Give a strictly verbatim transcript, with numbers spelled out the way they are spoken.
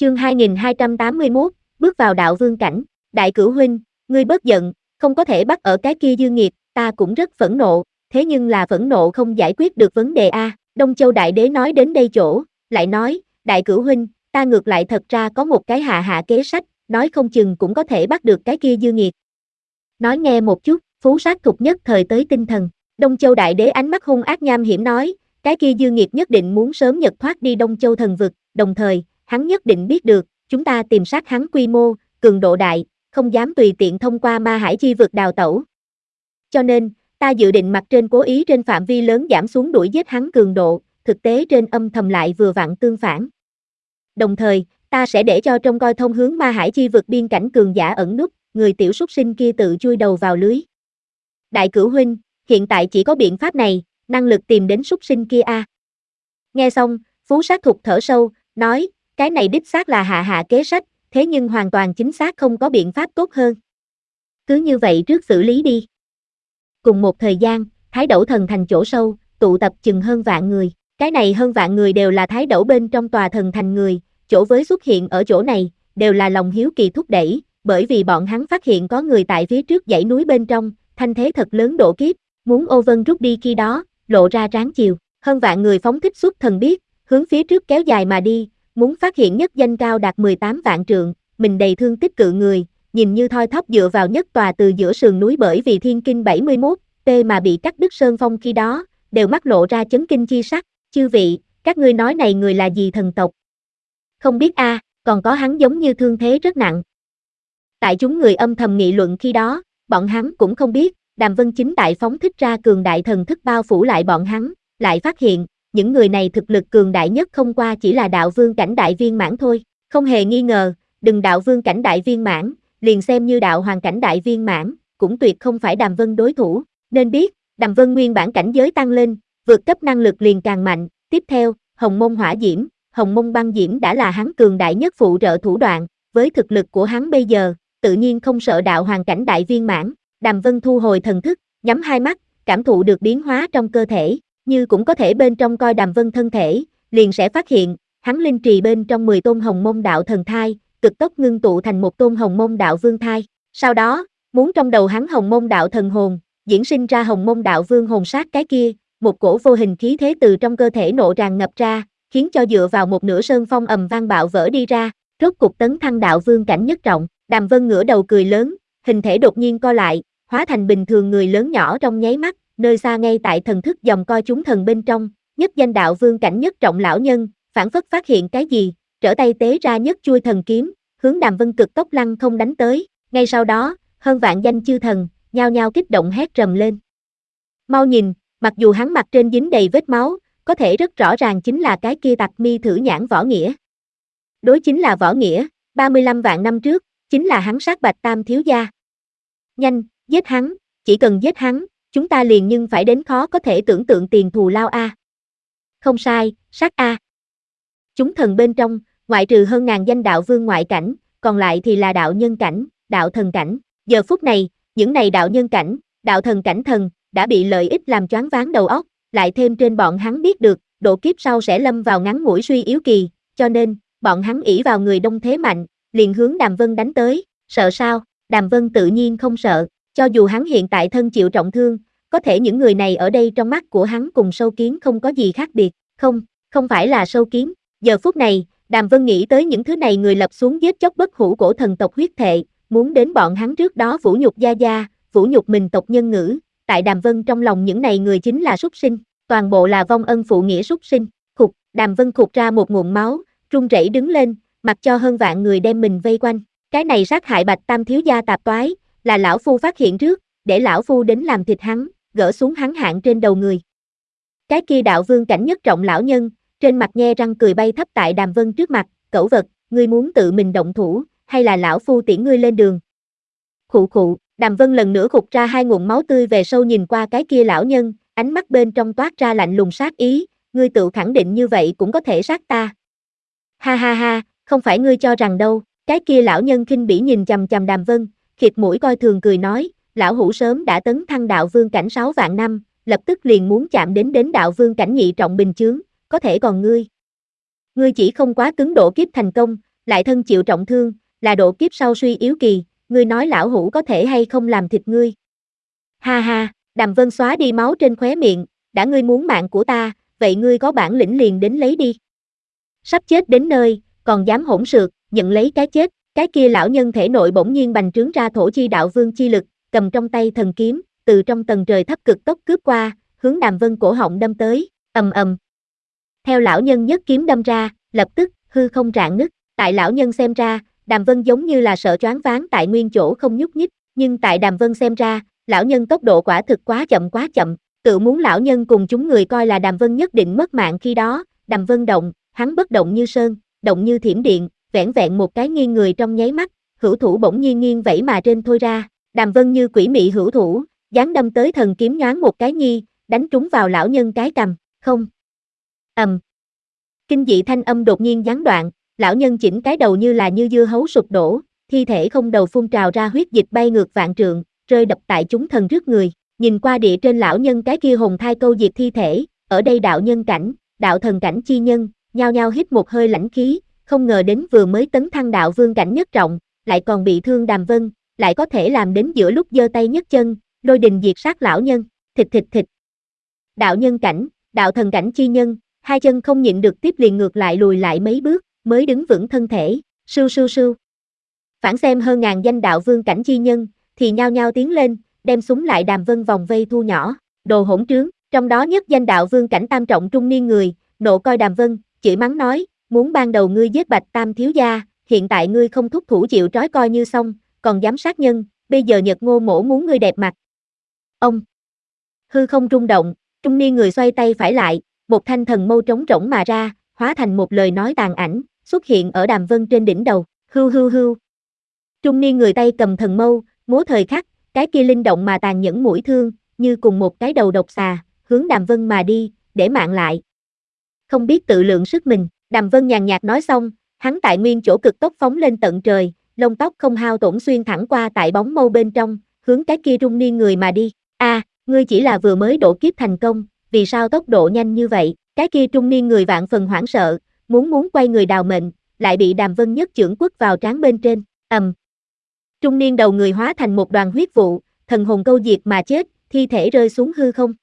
Chương hai nghìn hai trăm tám mươi mốt, bước vào đạo vương cảnh. Đại cửu huynh, ngươi bớt giận, không có thể bắt ở cái kia dư nghiệt, ta cũng rất phẫn nộ, thế nhưng là phẫn nộ không giải quyết được vấn đề a. Đông Châu đại đế nói đến đây chỗ, lại nói, đại cửu huynh, ta ngược lại thật ra có một cái hạ hạ kế sách, nói không chừng cũng có thể bắt được cái kia dư nghiệt. Nói nghe một chút, Phú Sát Thục nhất thời tới tinh thần. Đông Châu đại đế ánh mắt hung ác nham hiểm nói, cái kia dư nghiệt nhất định muốn sớm nhật thoát đi Đông Châu thần vực, đồng thời, hắn nhất định biết được, chúng ta tìm sát hắn quy mô, cường độ đại, không dám tùy tiện thông qua ma hải chi vực đào tẩu. Cho nên, ta dự định mặt trên cố ý trên phạm vi lớn giảm xuống đuổi giết hắn cường độ, thực tế trên âm thầm lại vừa vặn tương phản. Đồng thời, ta sẽ để cho trông coi thông hướng ma hải chi vực biên cảnh cường giả ẩn núp, người tiểu súc sinh kia tự chui đầu vào lưới. Đại cửu huynh, hiện tại chỉ có biện pháp này, năng lực tìm đến súc sinh kia a. À. Nghe xong, Phú Sát Thục thở sâu, nói, cái này đích xác là hạ hạ kế sách, thế nhưng hoàn toàn chính xác không có biện pháp tốt hơn. Cứ như vậy trước xử lý đi. Cùng một thời gian, Thái Đẩu thần thành chỗ sâu, tụ tập chừng hơn vạn người. Cái này hơn vạn người đều là Thái Đẩu bên trong tòa thần thành người, chỗ với xuất hiện ở chỗ này, đều là lòng hiếu kỳ thúc đẩy, bởi vì bọn hắn phát hiện có người tại phía trước dãy núi bên trong, thanh thế thật lớn độ kiếp, muốn ô vân rút đi khi đó, lộ ra tráng chiều. Hơn vạn người phóng thích xuất thần biết, hướng phía trước kéo dài mà đi, muốn phát hiện nhất danh cao đạt mười tám vạn trượng, mình đầy thương tích cự người, nhìn như thoi thóp dựa vào nhất tòa từ giữa sườn núi bởi vì thiên kinh bảy mươi mốt t mà bị cắt đứt sơn phong khi đó, đều mắt lộ ra chấn kinh chi sắc, chư vị, các ngươi nói này người là gì thần tộc? Không biết a, à, còn có hắn giống như thương thế rất nặng. Tại chúng người âm thầm nghị luận khi đó, bọn hắn cũng không biết, Đàm Vân chính tại phóng thích ra cường đại thần thức bao phủ lại bọn hắn, lại phát hiện, những người này thực lực cường đại nhất không qua chỉ là đạo vương cảnh đại viên mãn thôi, không hề nghi ngờ, đừng đạo vương cảnh đại viên mãn, liền xem như đạo hoàng cảnh đại viên mãn, cũng tuyệt không phải Đàm Vân đối thủ, nên biết, Đàm Vân nguyên bản cảnh giới tăng lên, vượt cấp năng lực liền càng mạnh, tiếp theo, Hồng Mông Hỏa Diễm, Hồng Mông Băng Diễm đã là hắn cường đại nhất phụ trợ thủ đoạn, với thực lực của hắn bây giờ, tự nhiên không sợ đạo hoàng cảnh đại viên mãn. Đàm Vân thu hồi thần thức, nhắm hai mắt, cảm thụ được biến hóa trong cơ thể, như cũng có thể bên trong coi Đàm Vân thân thể, liền sẽ phát hiện, hắn linh trì bên trong mười tôn Hồng Mông đạo thần thai, cực tốc ngưng tụ thành một tôn Hồng Mông đạo vương thai. Sau đó, muốn trong đầu hắn Hồng Mông đạo thần hồn, diễn sinh ra Hồng Mông đạo vương hồn sát cái kia, một cổ vô hình khí thế từ trong cơ thể nộ tràn ngập ra, khiến cho dựa vào một nửa sơn phong ầm vang bạo vỡ đi ra, rốt cục tấn thăng đạo vương cảnh nhất trọng. Đàm Vân ngửa đầu cười lớn, hình thể đột nhiên co lại, hóa thành bình thường người lớn nhỏ trong nháy mắt, nơi xa ngay tại thần thức dòng coi chúng thần bên trong, nhất danh đạo vương cảnh nhất trọng lão nhân, phản phất phát hiện cái gì, trở tay tế ra nhất chuôi thần kiếm, hướng Đàm Vân cực tốc lăng không đánh tới, ngay sau đó, hơn vạn danh chư thần, nhao nhao kích động hét rầm lên. Mau nhìn, mặc dù hắn mặt trên dính đầy vết máu, có thể rất rõ ràng chính là cái kia tặc mi thử nhãn Võ Nghĩa. Đối chính là Võ Nghĩa, ba mươi lăm vạn năm trước, chính là hắn sát Bạch Tam thiếu gia. Nhanh, giết hắn, chỉ cần giết hắn, chúng ta liền nhưng phải đến khó có thể tưởng tượng tiền thù lao a. Không sai, sát a. Chúng thần bên trong, ngoại trừ hơn ngàn danh đạo vương ngoại cảnh, còn lại thì là đạo nhân cảnh, đạo thần cảnh. Giờ phút này, những này đạo nhân cảnh, đạo thần cảnh thần, đã bị lợi ích làm choáng váng đầu óc, lại thêm trên bọn hắn biết được, độ kiếp sau sẽ lâm vào ngắn ngủi suy yếu kỳ, cho nên, bọn hắn ỷ vào người đông thế mạnh, liền hướng Đàm Vân đánh tới, sợ sao? Đàm Vân tự nhiên không sợ, cho dù hắn hiện tại thân chịu trọng thương, có thể những người này ở đây trong mắt của hắn cùng sâu kiến không có gì khác biệt, không, không phải là sâu kiến. Giờ phút này, Đàm Vân nghĩ tới những thứ này người lập xuống giết chóc bất hủ cổ thần tộc huyết thệ, muốn đến bọn hắn trước đó vũ nhục gia gia, vũ nhục mình tộc nhân ngữ, tại Đàm Vân trong lòng những này người chính là súc sinh, toàn bộ là vong ân phụ nghĩa súc sinh. Khục, Đàm Vân khục ra một nguồn máu, run rẩy đứng lên, mặc cho hơn vạn người đem mình vây quanh. Cái này sát hại Bạch Tam thiếu gia tạp toái, là lão phu phát hiện trước, để lão phu đến làm thịt hắn, gỡ xuống hắn hạng trên đầu người. Cái kia đạo vương cảnh nhất trọng lão nhân, trên mặt nhe răng cười bay thấp tại Đàm Vân trước mặt, cẩu vật, ngươi muốn tự mình động thủ, hay là lão phu tiễn ngươi lên đường? Khụ khụ, Đàm Vân lần nữa khục ra hai nguồn máu tươi về sâu nhìn qua cái kia lão nhân, ánh mắt bên trong toát ra lạnh lùng sát ý, ngươi tự khẳng định như vậy cũng có thể sát ta. Ha ha ha, không phải ngươi cho rằng đâu. Cái kia lão nhân khinh bỉ nhìn chằm chằm Đàm Vân, khịt mũi coi thường cười nói, lão hủ sớm đã tấn thăng đạo vương cảnh sáu vạn năm, lập tức liền muốn chạm đến đến đạo vương cảnh nhị trọng bình chướng, có thể còn ngươi. Ngươi chỉ không quá cứng độ kiếp thành công, lại thân chịu trọng thương, là độ kiếp sau suy yếu kỳ, ngươi nói lão hủ có thể hay không làm thịt ngươi. Ha ha, Đàm Vân xóa đi máu trên khóe miệng, đã ngươi muốn mạng của ta, vậy ngươi có bản lĩnh liền đến lấy đi. Sắp chết đến nơi, còn dám hỗn xược, nhận lấy cái chết, cái kia lão nhân thể nội bỗng nhiên bành trướng ra thổ chi đạo vương chi lực, cầm trong tay thần kiếm, từ trong tầng trời thấp cực tốc cướp qua, hướng Đàm Vân cổ họng đâm tới, ầm ầm. Theo lão nhân nhất kiếm đâm ra, lập tức, hư không rạn nứt, tại lão nhân xem ra, Đàm Vân giống như là sợ choáng váng tại nguyên chỗ không nhúc nhích, nhưng tại Đàm Vân xem ra, lão nhân tốc độ quả thực quá chậm quá chậm, tự muốn lão nhân cùng chúng người coi là Đàm Vân nhất định mất mạng khi đó, Đàm Vân động, hắn bất động như sơn, động như thiểm điện, vẻn vẹn một cái nghiêng người trong nháy mắt, hữu thủ bỗng nhiên nghiêng vẫy mà trên thôi ra, Đàm Vân như quỷ mị hữu thủ, giáng đâm tới thần kiếm nhoáng một cái nhi, đánh trúng vào lão nhân cái cằm, không. Ầm. Kinh dị thanh âm đột nhiên gián đoạn, lão nhân chỉnh cái đầu như là như dưa hấu sụp đổ, thi thể không đầu phun trào ra huyết dịch bay ngược vạn trượng, rơi đập tại chúng thần rước người, nhìn qua địa trên lão nhân cái kia hồn thai câu diệt thi thể, ở đây đạo nhân cảnh, đạo thần cảnh chi nhân, nhao nhao hít một hơi lãnh khí, không ngờ đến vừa mới tấn thăng đạo vương cảnh nhất trọng, lại còn bị thương Đàm Vân, lại có thể làm đến giữa lúc giơ tay nhấc chân, lôi đình diệt sát lão nhân, thịt thịt thịt. Đạo nhân cảnh, đạo thần cảnh chi nhân, hai chân không nhịn được tiếp liền ngược lại lùi lại mấy bước, mới đứng vững thân thể, sưu sưu sưu. Phản xem hơn ngàn danh đạo vương cảnh chi nhân, thì nhao nhao tiến lên, đem súng lại Đàm Vân vòng vây thu nhỏ, đồ hỗn trướng, trong đó nhất danh đạo vương cảnh tam trọng trung niên người, nộ coi Đàm Vân, chửi mắng nói, muốn ban đầu ngươi giết Bạch Tam thiếu gia, hiện tại ngươi không thúc thủ chịu trói coi như xong, còn dám sát nhân, bây giờ Nhật Ngô Mỗ muốn ngươi đẹp mặt. Ông hư không rung động, trung niên người xoay tay phải lại, một thanh thần mâu trống rỗng mà ra, hóa thành một lời nói tàn ảnh, xuất hiện ở Đàm Vân trên đỉnh đầu, hưu hưu hưu. Trung niên người tay cầm thần mâu, múa thời khắc, cái kia linh động mà tàn nhẫn mũi thương, như cùng một cái đầu độc xà, hướng Đàm Vân mà đi, để mạng lại. Không biết tự lượng sức mình, Đàm Vân nhàn nhạt nói xong, hắn tại nguyên chỗ cực tốc phóng lên tận trời, lông tóc không hao tổn xuyên thẳng qua tại bóng mâu bên trong, hướng cái kia trung niên người mà đi. A, à, ngươi chỉ là vừa mới độ kiếp thành công, vì sao tốc độ nhanh như vậy? Cái kia trung niên người vạn phần hoảng sợ, muốn muốn quay người đào mệnh, lại bị Đàm Vân nhất chưởng quất vào trán bên trên, ầm. Um. Trung niên đầu người hóa thành một đoàn huyết vụ, thần hồn câu diệt mà chết, thi thể rơi xuống hư không.